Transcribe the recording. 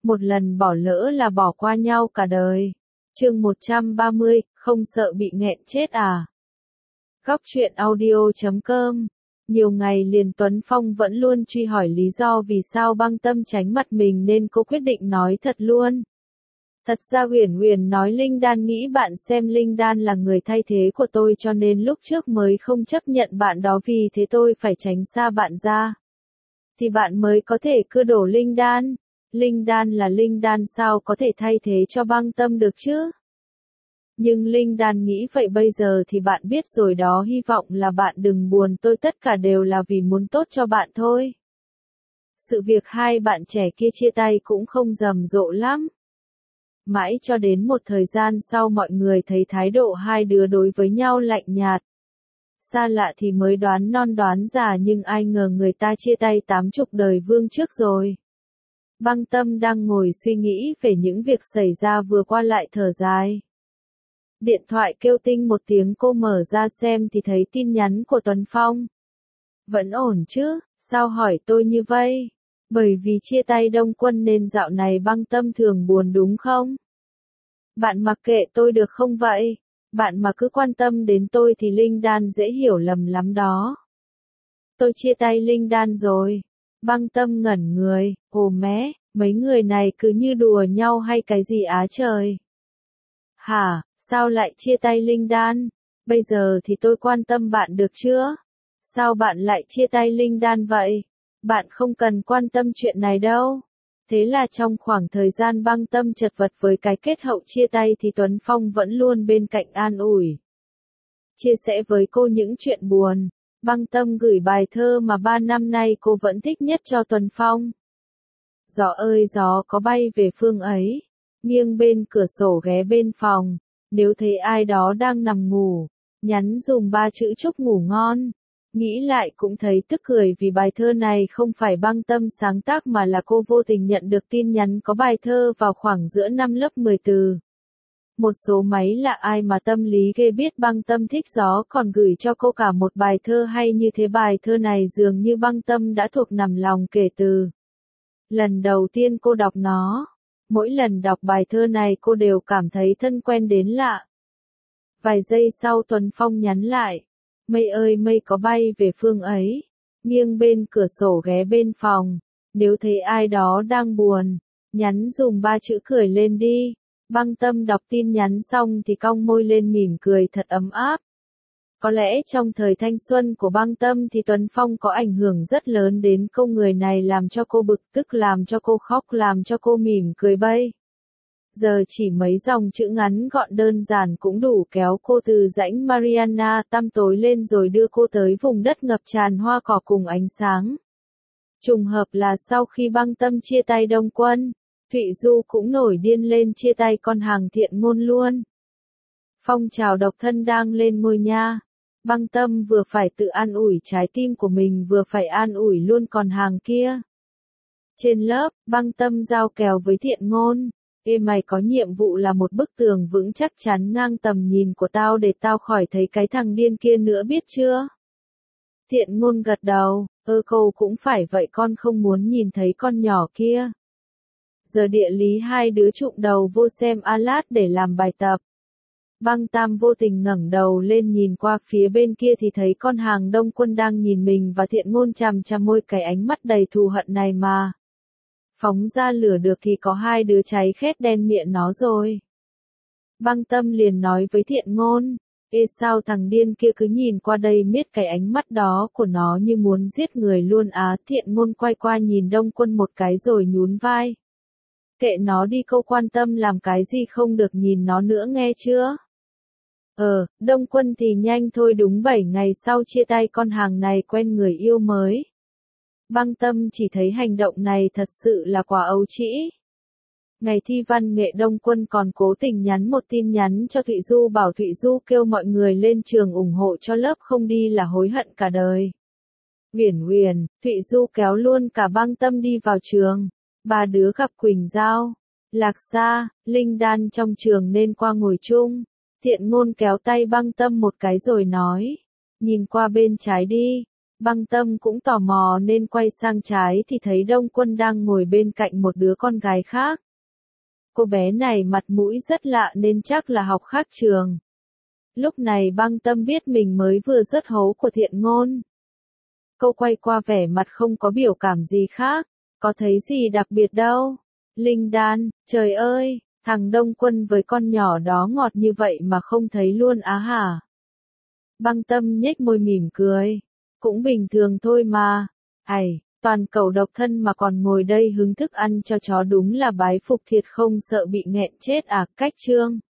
một lần bỏ lỡ là bỏ qua nhau cả đời. Chương 130, không sợ bị nghẹn chết à? Góc truyện audio.com. Nhiều ngày liền Tuấn Phong vẫn luôn truy hỏi lý do vì sao Băng Tâm tránh mặt mình nên cô quyết định nói thật luôn. Thật ra Uyển Uyển nói Linh Đan nghĩ bạn xem Linh Đan là người thay thế của tôi cho nên lúc trước mới không chấp nhận bạn đó vì thế tôi phải tránh xa bạn ra. Thì bạn mới có thể cưa đổ Linh Đan. Linh Đan là Linh Đan sao có thể thay thế cho Băng Tâm được chứ? Nhưng Linh Đan nghĩ vậy bây giờ thì bạn biết rồi đó, hy vọng là bạn đừng buồn, tôi tất cả đều là vì muốn tốt cho bạn thôi. Sự việc hai bạn trẻ kia chia tay cũng không rầm rộ lắm. Mãi cho đến một thời gian sau mọi người thấy thái độ hai đứa đối với nhau lạnh nhạt. Xa lạ thì mới đoán non đoán già nhưng ai ngờ người ta chia tay 80 đời vương trước rồi. Băng Tâm đang ngồi suy nghĩ về những việc xảy ra vừa qua lại thở dài. Điện thoại kêu tinh một tiếng, cô mở ra xem thì thấy tin nhắn của Tuấn Phong. Vẫn ổn chứ, sao hỏi tôi như vậy? Bởi vì chia tay Đông Quân nên dạo này Băng Tâm thường buồn đúng không? Bạn mặc kệ tôi được không vậy? Bạn mà cứ quan tâm đến tôi thì Linh Đan dễ hiểu lầm lắm đó. Tôi chia tay Linh Đan rồi. Băng Tâm ngẩn người, ồ mé, mấy người này cứ như đùa nhau hay cái gì á trời? Hả, sao lại chia tay Linh Đan? Bây giờ thì tôi quan tâm bạn được chưa? Sao bạn lại chia tay Linh Đan vậy? Bạn không cần quan tâm chuyện này đâu. Thế là trong khoảng thời gian Băng Tâm chật vật với cái kết hậu chia tay thì Tuấn Phong vẫn luôn bên cạnh an ủi. Chia sẻ với cô những chuyện buồn. Băng Tâm gửi bài thơ mà 3 năm nay cô vẫn thích nhất cho Tuấn Phong. Gió ơi gió có bay về phương ấy, nghiêng bên cửa sổ ghé bên phòng, nếu thấy ai đó đang nằm ngủ, nhắn dùm 3 chữ chúc ngủ ngon. Nghĩ lại cũng thấy tức cười vì bài thơ này không phải Băng Tâm sáng tác mà là cô vô tình nhận được tin nhắn có bài thơ vào khoảng giữa năm lớp 10 từ. Một số máy lạ ai mà tâm lý ghê biết Băng Tâm thích gió còn gửi cho cô cả một bài thơ hay như thế. Bài thơ này dường như Băng Tâm đã thuộc nằm lòng kể từ lần đầu tiên cô đọc nó. Mỗi lần đọc bài thơ này cô đều cảm thấy thân quen đến lạ. Vài giây sau Tuấn Phong nhắn lại. Mây ơi mây có bay về phương ấy, nghiêng bên cửa sổ ghé bên phòng, nếu thấy ai đó đang buồn, nhắn dùm 3 chữ cười lên đi. Băng Tâm đọc tin nhắn xong thì cong môi lên mỉm cười thật ấm áp. Có lẽ trong thời thanh xuân của Băng Tâm thì Tuấn Phong có ảnh hưởng rất lớn đến cô, người này làm cho cô bực tức, làm cho cô khóc, làm cho cô mỉm cười bây. Giờ chỉ mấy dòng chữ ngắn gọn đơn giản cũng đủ kéo cô từ rãnh Mariana tăm tối lên rồi đưa cô tới vùng đất ngập tràn hoa cỏ cùng ánh sáng. Trùng hợp là sau khi Băng Tâm chia tay Đông Quân, Thụy Du cũng nổi điên lên chia tay con hàng Thiện Ngôn luôn. Phong trào độc thân đang lên ngôi nha. Băng Tâm vừa phải tự an ủi trái tim của mình vừa phải an ủi luôn con hàng kia. Trên lớp, Băng Tâm giao kèo với Thiện Ngôn. Ê mày có nhiệm vụ là một bức tường vững chắc chắn ngang tầm nhìn của tao để tao khỏi thấy cái thằng điên kia nữa biết chưa? Thiện Ngôn gật đầu, cô cũng phải vậy, con không muốn nhìn thấy con nhỏ kia. Giờ địa lý hai đứa trụng đầu vô xem Alat để làm bài tập. Băng Tam vô tình ngẩng đầu lên nhìn qua phía bên kia thì thấy con hàng Đông Quân đang nhìn mình và Thiện Ngôn chằm chằm môi, cái ánh mắt đầy thù hận này mà. Phóng ra lửa được thì có hai đứa cháy khét đen miệng nó rồi. Băng Tâm liền nói với Thiện Ngôn, ê sao thằng điên kia cứ nhìn qua đây miết, cái ánh mắt đó của nó như muốn giết người luôn á. Thiện Ngôn quay qua nhìn Đông Quân một cái rồi nhún vai. Kệ nó đi, câu quan tâm làm cái gì, không được nhìn nó nữa nghe chưa? Đông Quân thì nhanh thôi, đúng 7 ngày sau chia tay con hàng này quen người yêu mới. Băng Tâm chỉ thấy hành động này thật sự là quá ấu trĩ. Ngày thi văn nghệ Đông Quân còn cố tình nhắn một tin nhắn cho Thụy Du bảo Thụy Du kêu mọi người lên trường ủng hộ cho lớp, không đi là hối hận cả đời. Uyển Uyển, Thụy Du kéo luôn cả Băng Tâm đi vào trường. Ba đứa gặp Quỳnh Giao, Lạc Sa, Linh Đan trong trường nên qua ngồi chung. Thiện Ngôn kéo tay Băng Tâm một cái rồi nói, nhìn qua bên trái đi. Băng Tâm cũng tò mò nên quay sang trái thì thấy Đông Quân đang ngồi bên cạnh một đứa con gái khác. Cô bé này mặt mũi rất lạ nên chắc là học khác trường. Lúc này Băng Tâm biết mình mới vừa rớt hố của Thiện Ngôn. Cô quay qua vẻ mặt không có biểu cảm gì khác, có thấy gì đặc biệt đâu. Linh đan, trời ơi, thằng Đông Quân với con nhỏ đó ngọt như vậy mà không thấy luôn á hả? Băng Tâm nhếch môi mỉm cười. Cũng bình thường thôi mà. Ây, toàn cẩu độc thân mà còn ngồi đây hứng thức ăn cho chó đúng là bái phục thiệt không sợ bị nghẹn chết à. Cách chương